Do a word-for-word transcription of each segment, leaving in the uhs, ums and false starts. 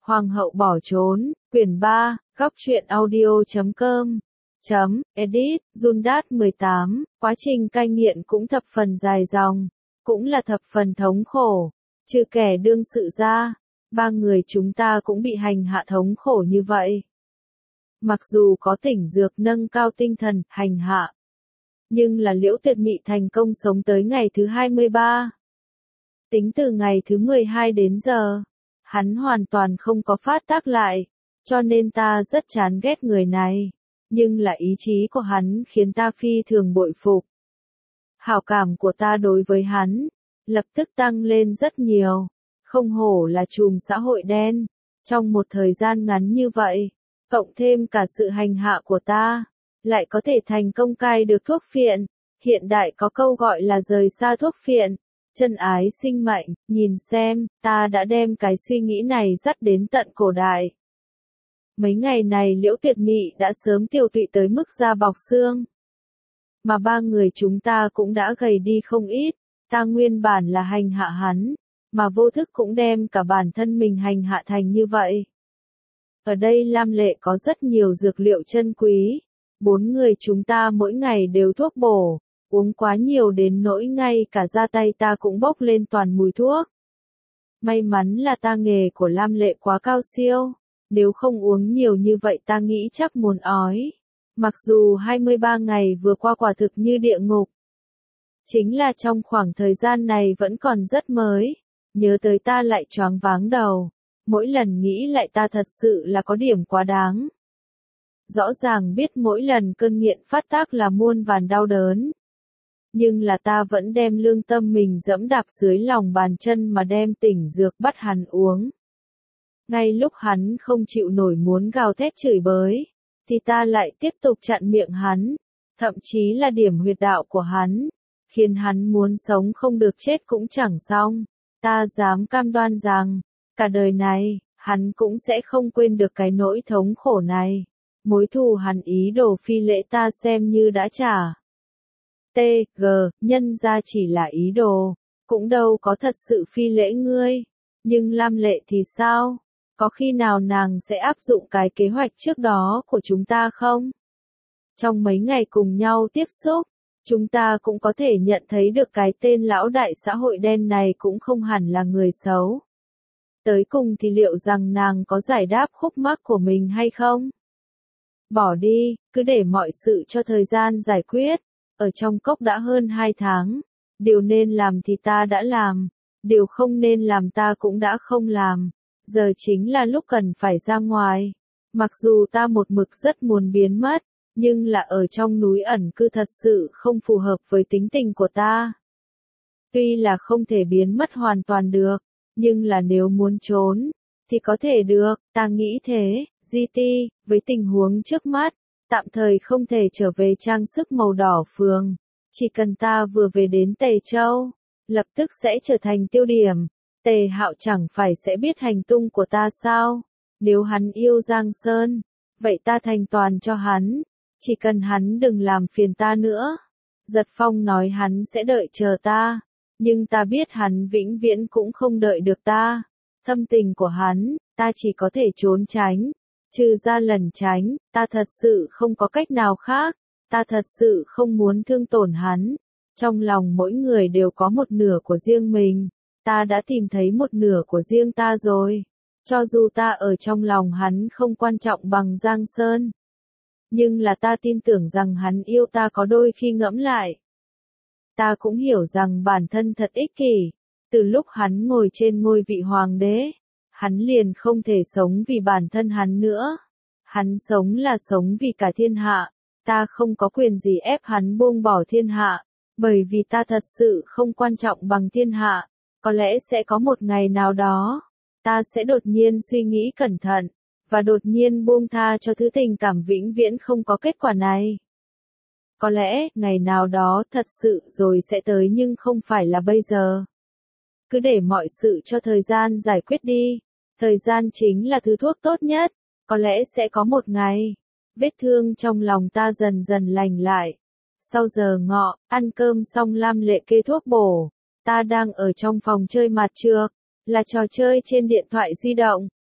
Hoàng hậu bỏ trốn, quyển ba, góc truyện audio chấm com, chấm, edit, Jundat mười tám, quá trình cai nghiện cũng thập phần dài dòng, cũng là thập phần thống khổ, trừ kẻ đương sự ra, ba người chúng ta cũng bị hành hạ thống khổ như vậy. Mặc dù có tỉnh dược nâng cao tinh thần, hành hạ, nhưng là Liễu Tuyệt Mị thành công sống tới ngày thứ hai mươi ba. Tính từ ngày thứ mười hai đến giờ, hắn hoàn toàn không có phát tác lại, cho nên ta rất chán ghét người này, nhưng là ý chí của hắn khiến ta phi thường bội phục. Hảo cảm của ta đối với hắn, lập tức tăng lên rất nhiều, không hổ là trùm xã hội đen, trong một thời gian ngắn như vậy, cộng thêm cả sự hành hạ của ta, lại có thể thành công cai được thuốc phiện, hiện đại có câu gọi là rời xa thuốc phiện. Chân ái sinh mệnh, nhìn xem, ta đã đem cái suy nghĩ này dắt đến tận cổ đại. Mấy ngày này Liễu Tuyệt Mị đã sớm tiêu tụy tới mức da bọc xương. Mà ba người chúng ta cũng đã gầy đi không ít, ta nguyên bản là hành hạ hắn, mà vô thức cũng đem cả bản thân mình hành hạ thành như vậy. Ở đây Lam Lệ có rất nhiều dược liệu chân quý, bốn người chúng ta mỗi ngày đều thuốc bổ. Uống quá nhiều đến nỗi ngay cả da tay ta cũng bốc lên toàn mùi thuốc. May mắn là ta nghề của Lam Lệ quá cao siêu, nếu không uống nhiều như vậy ta nghĩ chắc muốn ói. Mặc dù hai mươi ba ngày vừa qua quả thực như địa ngục. Chính là trong khoảng thời gian này vẫn còn rất mới, nhớ tới ta lại choáng váng đầu, mỗi lần nghĩ lại ta thật sự là có điểm quá đáng. Rõ ràng biết mỗi lần cơn nghiện phát tác là muôn vàn đau đớn. Nhưng là ta vẫn đem lương tâm mình dẫm đạp dưới lòng bàn chân mà đem tỉnh dược bắt hắn uống. Ngay lúc hắn không chịu nổi muốn gào thét chửi bới, thì ta lại tiếp tục chặn miệng hắn, thậm chí là điểm huyệt đạo của hắn, khiến hắn muốn sống không được chết cũng chẳng xong. Ta dám cam đoan rằng, cả đời này, hắn cũng sẽ không quên được cái nỗi thống khổ này. Mối thù hắn ý đồ phi lễ ta xem như đã trả. T, G, nhân ra chỉ là ý đồ, cũng đâu có thật sự phi lễ ngươi. Nhưng Lam Lệ thì sao? Có khi nào nàng sẽ áp dụng cái kế hoạch trước đó của chúng ta không? Trong mấy ngày cùng nhau tiếp xúc, chúng ta cũng có thể nhận thấy được cái tên lão đại xã hội đen này cũng không hẳn là người xấu. Tới cùng thì liệu rằng nàng có giải đáp khúc mắc của mình hay không? Bỏ đi, cứ để mọi sự cho thời gian giải quyết. Ở trong cốc đã hơn hai tháng, điều nên làm thì ta đã làm, điều không nên làm ta cũng đã không làm, giờ chính là lúc cần phải ra ngoài. Mặc dù ta một mực rất muốn biến mất, nhưng là ở trong núi ẩn cư thật sự không phù hợp với tính tình của ta. Tuy là không thể biến mất hoàn toàn được, nhưng là nếu muốn trốn, thì có thể được, ta nghĩ thế. giê tê, với tình huống trước mắt, tạm thời không thể trở về trang sức màu đỏ phường, chỉ cần ta vừa về đến Tề Châu, lập tức sẽ trở thành tiêu điểm. Tề Hạo chẳng phải sẽ biết hành tung của ta sao? Nếu hắn yêu Giang Sơn, vậy ta thành toàn cho hắn, chỉ cần hắn đừng làm phiền ta nữa. Giật Phong nói hắn sẽ đợi chờ ta, nhưng ta biết hắn vĩnh viễn cũng không đợi được ta. Thâm tình của hắn, ta chỉ có thể trốn tránh. Trừ ra lẩn tránh, ta thật sự không có cách nào khác, ta thật sự không muốn thương tổn hắn. Trong lòng mỗi người đều có một nửa của riêng mình, ta đã tìm thấy một nửa của riêng ta rồi. Cho dù ta ở trong lòng hắn không quan trọng bằng Giang Sơn, nhưng là ta tin tưởng rằng hắn yêu ta có đôi khi ngẫm lại. Ta cũng hiểu rằng bản thân thật ích kỷ, từ lúc hắn ngồi trên ngôi vị hoàng đế. Hắn liền không thể sống vì bản thân hắn nữa. Hắn sống là sống vì cả thiên hạ. Ta không có quyền gì ép hắn buông bỏ thiên hạ, bởi vì ta thật sự không quan trọng bằng thiên hạ. Có lẽ sẽ có một ngày nào đó, ta sẽ đột nhiên suy nghĩ cẩn thận, và đột nhiên buông tha cho thứ tình cảm vĩnh viễn không có kết quả này. Có lẽ, ngày nào đó thật sự rồi sẽ tới nhưng không phải là bây giờ. Cứ để mọi sự cho thời gian giải quyết đi. Thời gian chính là thứ thuốc tốt nhất. Có lẽ sẽ có một ngày, vết thương trong lòng ta dần dần lành lại. Sau giờ ngọ, ăn cơm xong Lam Lệ kê thuốc bổ. Ta đang ở trong phòng chơi mặt trược, là trò chơi trên điện thoại di động.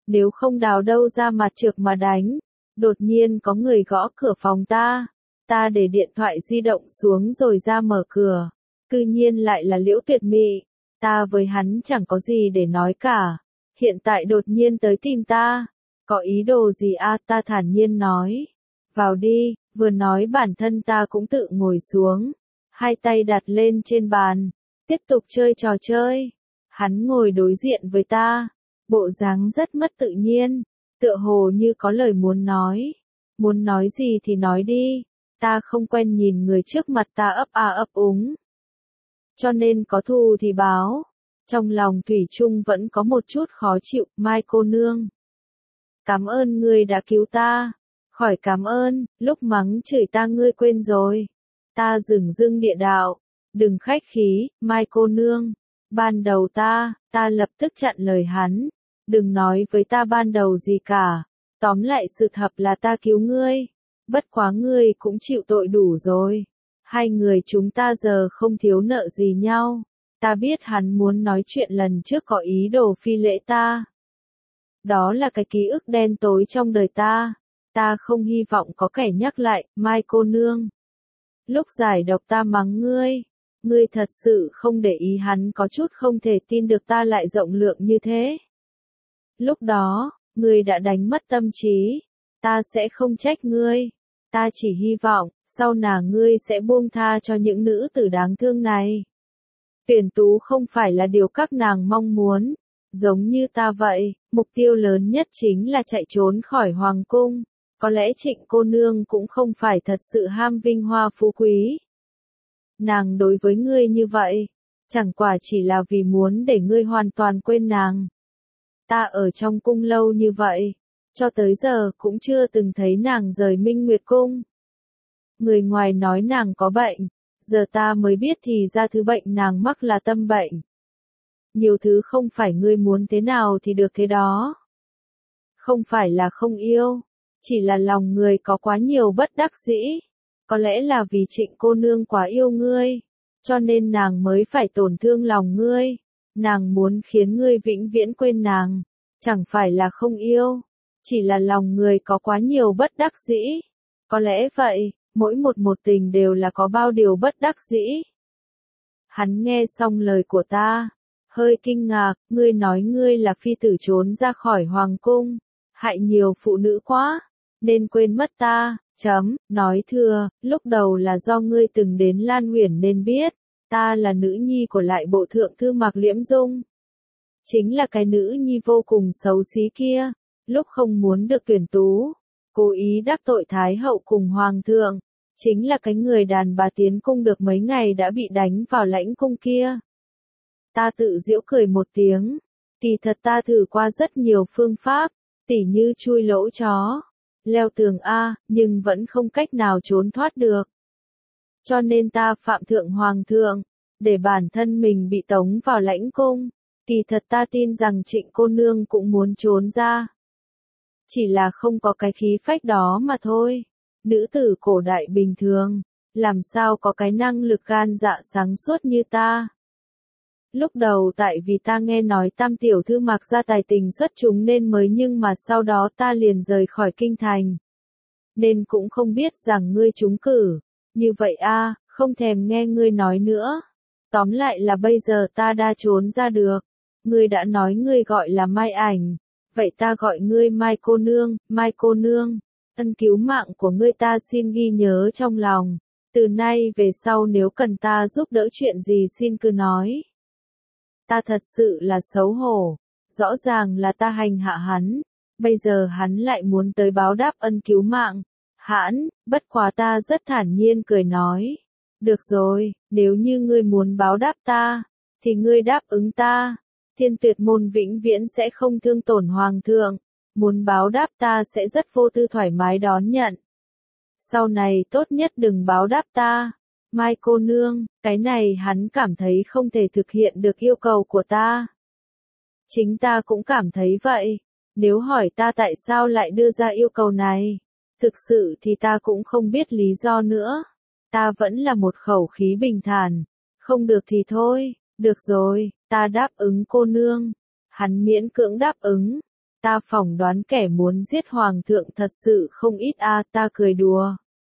nếu không đào đâu ra mặt trược mà đánh. Đột nhiên có người gõ cửa phòng ta, ta để điện thoại di động xuống rồi ra mở cửa, cư nhiên lại là Liễu Tuyệt Mị. Ta với hắn chẳng có gì để nói cả, hiện tại đột nhiên tới tìm ta, có ý đồ gì a? Ta thản nhiên nói, vào đi. Vừa nói bản thân ta cũng tự ngồi xuống, hai tay đặt lên trên bàn, tiếp tục chơi trò chơi. Hắn ngồi đối diện với ta, bộ dáng rất mất tự nhiên, tựa hồ như có lời muốn nói. Muốn nói gì thì nói đi, ta không quen nhìn người trước mặt ta ấp a ấp úng. Cho nên có thù thì báo. Trong lòng thủy chung vẫn có một chút khó chịu. Mai cô nương, cảm ơn ngươi đã cứu ta. Khỏi cảm ơn, lúc mắng chửi ta ngươi quên rồi. Ta dửng dưng địa đạo, đừng khách khí, Mai cô nương. Ban đầu ta, ta lập tức chặn lời hắn. Đừng nói với ta ban đầu gì cả. Tóm lại sự thật là ta cứu ngươi. Bất quá ngươi cũng chịu tội đủ rồi. Hai người chúng ta giờ không thiếu nợ gì nhau. Ta biết hắn muốn nói chuyện lần trước có ý đồ phi lễ ta. Đó là cái ký ức đen tối trong đời ta. Ta không hy vọng có kẻ nhắc lại. Mai cô nương, lúc giải độc ta mắng ngươi. Ngươi thật sự không để ý hắn có chút không thể tin được ta lại rộng lượng như thế. Lúc đó, ngươi đã đánh mất tâm trí. Ta sẽ không trách ngươi. Ta chỉ hy vọng, sau nàng ngươi sẽ buông tha cho những nữ tử đáng thương này. Tuyển tú không phải là điều các nàng mong muốn. Giống như ta vậy, mục tiêu lớn nhất chính là chạy trốn khỏi hoàng cung. Có lẽ Trịnh cô nương cũng không phải thật sự ham vinh hoa phú quý. Nàng đối với ngươi như vậy, chẳng quả chỉ là vì muốn để ngươi hoàn toàn quên nàng. Ta ở trong cung lâu như vậy, cho tới giờ cũng chưa từng thấy nàng rời Minh Nguyệt cung. Người ngoài nói nàng có bệnh, giờ ta mới biết thì ra thứ bệnh nàng mắc là tâm bệnh. Nhiều thứ không phải ngươi muốn thế nào thì được thế đó. Không phải là không yêu, chỉ là lòng người có quá nhiều bất đắc dĩ. Có lẽ là vì Trịnh cô nương quá yêu ngươi, cho nên nàng mới phải tổn thương lòng ngươi. Nàng muốn khiến ngươi vĩnh viễn quên nàng, chẳng phải là không yêu, chỉ là lòng người có quá nhiều bất đắc dĩ. Có lẽ vậy, mỗi một một tình đều là có bao điều bất đắc dĩ. Hắn nghe xong lời của ta, hơi kinh ngạc. Ngươi nói ngươi là phi tử trốn ra khỏi hoàng cung, hại nhiều phụ nữ quá, nên quên mất ta. Chấm, nói thừa, lúc đầu là do ngươi từng đến Lan Uyển nên biết, ta là nữ nhi của lại bộ thượng thư Mạc Liễm Dung. Chính là cái nữ nhi vô cùng xấu xí kia, lúc không muốn được tuyển tú, cố ý đắc tội Thái hậu cùng Hoàng thượng, chính là cái người đàn bà tiến cung được mấy ngày đã bị đánh vào lãnh cung kia. Ta tự giễu cười một tiếng, kỳ thật ta thử qua rất nhiều phương pháp, tỉ như chui lỗ chó, leo tường A, nhưng vẫn không cách nào trốn thoát được. Cho nên ta phạm thượng hoàng thượng, để bản thân mình bị tống vào lãnh cung. Kỳ thật ta tin rằng Trịnh cô nương cũng muốn trốn ra. Chỉ là không có cái khí phách đó mà thôi. Nữ tử cổ đại bình thường, làm sao có cái năng lực gan dạ sáng suốt như ta. Lúc đầu tại vì ta nghe nói Tam tiểu thư Mạc gia tài tình xuất chúng nên mới, nhưng mà sau đó ta liền rời khỏi kinh thành. Nên cũng không biết rằng ngươi trúng cử. Như vậy a, không thèm nghe ngươi nói nữa. Tóm lại là bây giờ ta đã trốn ra được. Ngươi đã nói ngươi gọi là Mai Ảnh. Vậy ta gọi ngươi Mai cô nương. Mai cô nương, ân cứu mạng của ngươi ta xin ghi nhớ trong lòng. Từ nay về sau nếu cần ta giúp đỡ chuyện gì xin cứ nói. Ta thật sự là xấu hổ. Rõ ràng là ta hành hạ hắn. Bây giờ hắn lại muốn tới báo đáp ân cứu mạng. Hãn, bất quá ta rất thản nhiên cười nói. Được rồi, nếu như ngươi muốn báo đáp ta, thì ngươi đáp ứng ta. Thiên Tuyệt môn vĩnh viễn sẽ không thương tổn hoàng thượng. Muốn báo đáp ta sẽ rất vô tư thoải mái đón nhận. Sau này tốt nhất đừng báo đáp ta. Mai cô nương, cái này hắn cảm thấy không thể thực hiện được yêu cầu của ta. Chính ta cũng cảm thấy vậy. Nếu hỏi ta tại sao lại đưa ra yêu cầu này, thực sự thì ta cũng không biết lý do nữa. Ta vẫn là một khẩu khí bình thản. Không được thì thôi, được rồi, ta đáp ứng cô nương. Hắn miễn cưỡng đáp ứng. Ta phỏng đoán kẻ muốn giết hoàng thượng thật sự không ít a, ta cười đùa.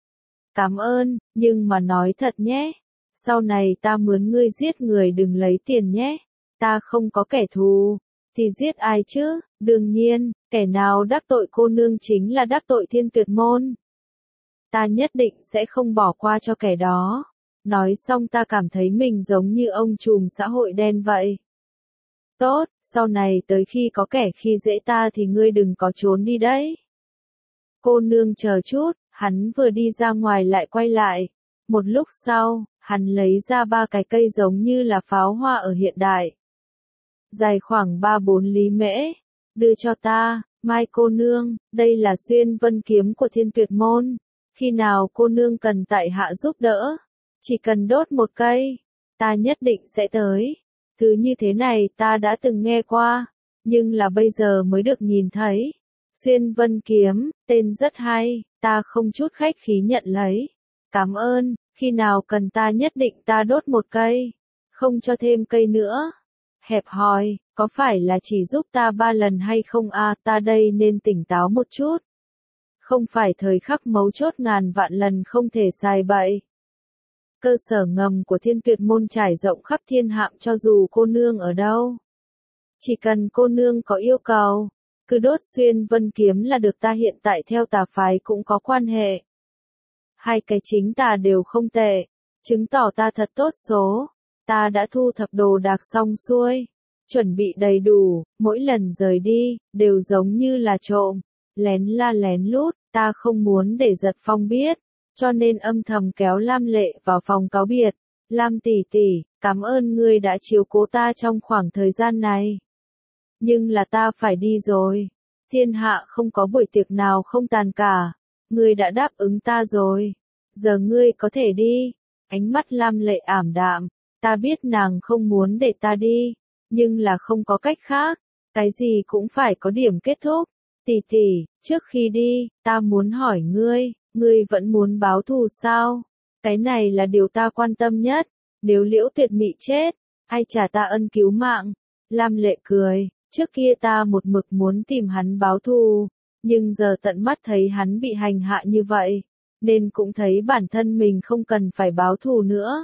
Cảm ơn, nhưng mà nói thật nhé, sau này ta mướn ngươi giết người đừng lấy tiền nhé, ta không có kẻ thù, thì giết ai chứ, đương nhiên, kẻ nào đắc tội cô nương chính là đắc tội Thiên Tuyệt môn. Ta nhất định sẽ không bỏ qua cho kẻ đó. Nói xong ta cảm thấy mình giống như ông trùm xã hội đen vậy. Tốt, sau này tới khi có kẻ khi dễ ta thì ngươi đừng có trốn đi đấy. Cô nương chờ chút, hắn vừa đi ra ngoài lại quay lại. Một lúc sau, hắn lấy ra ba cái cây giống như là pháo hoa ở hiện đại. Dài khoảng ba bốn lý mễ. Đưa cho ta, Mai cô nương, đây là xuyên vân kiếm của Thiên Tuyệt môn. Khi nào cô nương cần tại hạ giúp đỡ, chỉ cần đốt một cây, ta nhất định sẽ tới. Thứ như thế này ta đã từng nghe qua, nhưng là bây giờ mới được nhìn thấy. Xuyên vân kiếm, tên rất hay, ta không chút khách khí nhận lấy. Cảm ơn, khi nào cần ta nhất định ta đốt một cây, không cho thêm cây nữa. Hẹp hòi, có phải là chỉ giúp ta ba lần hay không a, à, ta đây nên tỉnh táo một chút. Không phải thời khắc mấu chốt ngàn vạn lần không thể xài bậy. Cơ sở ngầm của Thiên Tuyệt môn trải rộng khắp thiên hạm cho dù cô nương ở đâu. Chỉ cần cô nương có yêu cầu, cứ đốt xuyên vân kiếm là được, ta hiện tại theo tà phái cũng có quan hệ. Hai cái chính tà đều không tệ, chứng tỏ ta thật tốt số. Ta đã thu thập đồ đạc xong xuôi, chuẩn bị đầy đủ, mỗi lần rời đi, đều giống như là trộm, lén la lén lút, ta không muốn để Giật Phong biết, cho nên âm thầm kéo Lam Lệ vào phòng cáo biệt. Lam tỷ tỷ, cảm ơn ngươi đã chiếu cố ta trong khoảng thời gian này. Nhưng là ta phải đi rồi, thiên hạ không có buổi tiệc nào không tàn cả, ngươi đã đáp ứng ta rồi, giờ ngươi có thể đi. Ánh mắt Lam Lệ ảm đạm. Ta biết nàng không muốn để ta đi, nhưng là không có cách khác, cái gì cũng phải có điểm kết thúc. Tỷ tỷ, trước khi đi, ta muốn hỏi ngươi, ngươi vẫn muốn báo thù sao? Cái này là điều ta quan tâm nhất, nếu Liễu Tuyệt Mị chết, ai trả ta ân cứu mạng? Lam Lệ cười, trước kia ta một mực muốn tìm hắn báo thù, nhưng giờ tận mắt thấy hắn bị hành hạ như vậy, nên cũng thấy bản thân mình không cần phải báo thù nữa.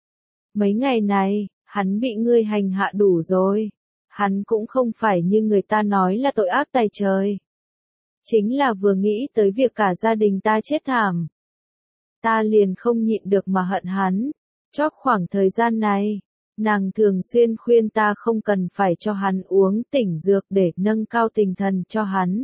Mấy ngày này, hắn bị ngươi hành hạ đủ rồi. Hắn cũng không phải như người ta nói là tội ác tày trời. Chính là vừa nghĩ tới việc cả gia đình ta chết thảm. Ta liền không nhịn được mà hận hắn. Chót khoảng thời gian này, nàng thường xuyên khuyên ta không cần phải cho hắn uống tỉnh dược để nâng cao tinh thần cho hắn.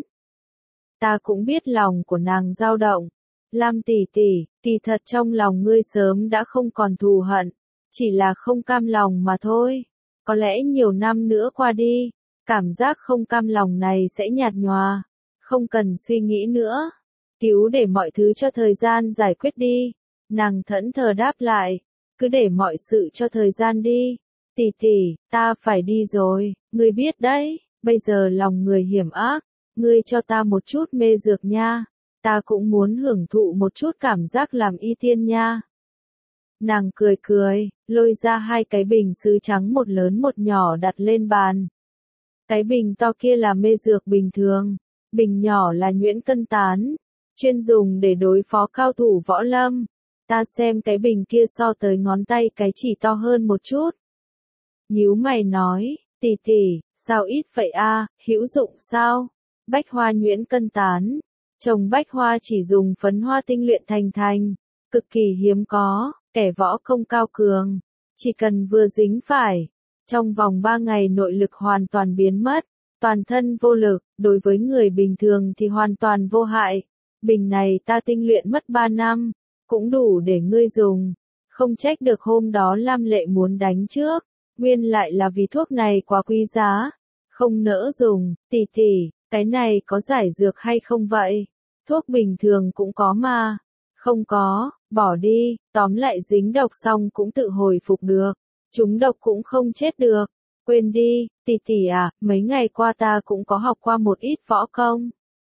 Ta cũng biết lòng của nàng dao động. Lam tỷ tỷ, kỳ thật trong lòng ngươi sớm đã không còn thù hận. Chỉ là không cam lòng mà thôi. Có lẽ nhiều năm nữa qua đi, cảm giác không cam lòng này sẽ nhạt nhòa. Không cần suy nghĩ nữa. Cứu để mọi thứ cho thời gian giải quyết đi. Nàng thẫn thờ đáp lại. Cứ để mọi sự cho thời gian đi. Tỷ tỷ, ta phải đi rồi. Ngươi biết đấy, bây giờ lòng người hiểm ác. Ngươi cho ta một chút mê dược nha. Ta cũng muốn hưởng thụ một chút cảm giác làm y tiên nha. Nàng cười cười, lôi ra hai cái bình sứ trắng một lớn một nhỏ đặt lên bàn. Cái bình to kia là mê dược bình thường, bình nhỏ là nhuyễn cân tán, chuyên dùng để đối phó cao thủ võ lâm. Ta xem cái bình kia so tới ngón tay cái chỉ to hơn một chút. Nhíu mày nói, tỷ tỷ, sao ít vậy a, hữu dụng sao? Bách hoa nhuyễn cân tán, trồng bách hoa chỉ dùng phấn hoa tinh luyện thành thành, cực kỳ hiếm có. Kẻ võ công cao cường, chỉ cần vừa dính phải, trong vòng ba ngày nội lực hoàn toàn biến mất, toàn thân vô lực, đối với người bình thường thì hoàn toàn vô hại. Bình này ta tinh luyện mất ba năm, cũng đủ để ngươi dùng. Không trách được hôm đó Lam Lệ muốn đánh trước, nguyên lại là vì thuốc này quá quý giá, không nỡ dùng. Tỷ tỷ, cái này có giải dược hay không vậy? Thuốc bình thường cũng có mà. Không có, bỏ đi, tóm lại dính độc xong cũng tự hồi phục được, chúng độc cũng không chết được. Quên đi, tỷ tỷ à, mấy ngày qua ta cũng có học qua một ít võ công.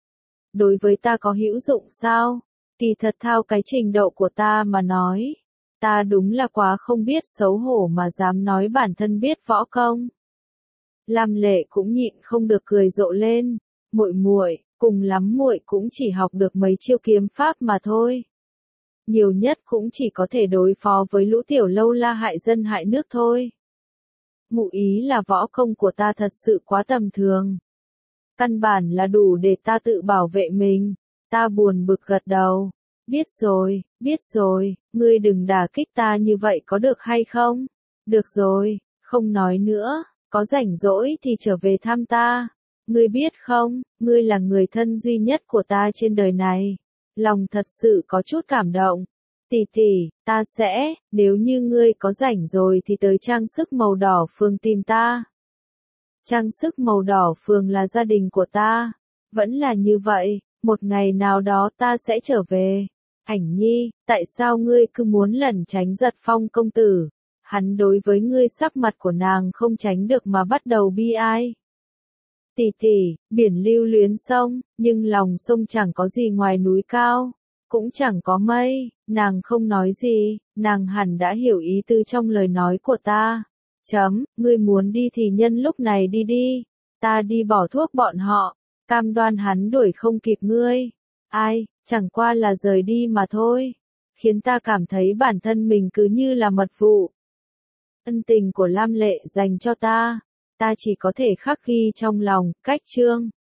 Đối với ta có hữu dụng sao? Kỳ thật thao cái trình độ của ta mà nói, ta đúng là quá không biết xấu hổ mà dám nói bản thân biết võ công. Lam Lệ cũng nhịn không được cười rộ lên, muội muội, cùng lắm muội cũng chỉ học được mấy chiêu kiếm pháp mà thôi. Nhiều nhất cũng chỉ có thể đối phó với lũ tiểu lâu la hại dân hại nước thôi. Ngụ ý là võ công của ta thật sự quá tầm thường. Căn bản là đủ để ta tự bảo vệ mình. Ta buồn bực gật đầu. Biết rồi, biết rồi, ngươi đừng đả kích ta như vậy có được hay không? Được rồi, không nói nữa, có rảnh rỗi thì trở về thăm ta. Ngươi biết không, ngươi là người thân duy nhất của ta trên đời này. Lòng thật sự có chút cảm động. Tỷ tỷ, ta sẽ, nếu như ngươi có rảnh rồi thì tới trang sức màu đỏ phường tìm ta. Trang sức màu đỏ phường là gia đình của ta. Vẫn là như vậy, một ngày nào đó ta sẽ trở về. Ảnh nhi, tại sao ngươi cứ muốn lẩn tránh Giật Phong công tử? Hắn đối với ngươi sắc mặt của nàng không tránh được mà bắt đầu bi ai. Tỷ tỷ, biển lưu luyến sông, nhưng lòng sông chẳng có gì ngoài núi cao, cũng chẳng có mây. Nàng không nói gì, nàng hẳn đã hiểu ý tứ trong lời nói của ta. Chấm, ngươi muốn đi thì nhân lúc này đi đi, ta đi bỏ thuốc bọn họ, cam đoan hắn đuổi không kịp ngươi. Ai, chẳng qua là rời đi mà thôi, khiến ta cảm thấy bản thân mình cứ như là mật vụ. Ân tình của Lam Lệ dành cho ta, ta chỉ có thể khắc ghi trong lòng. Cách chương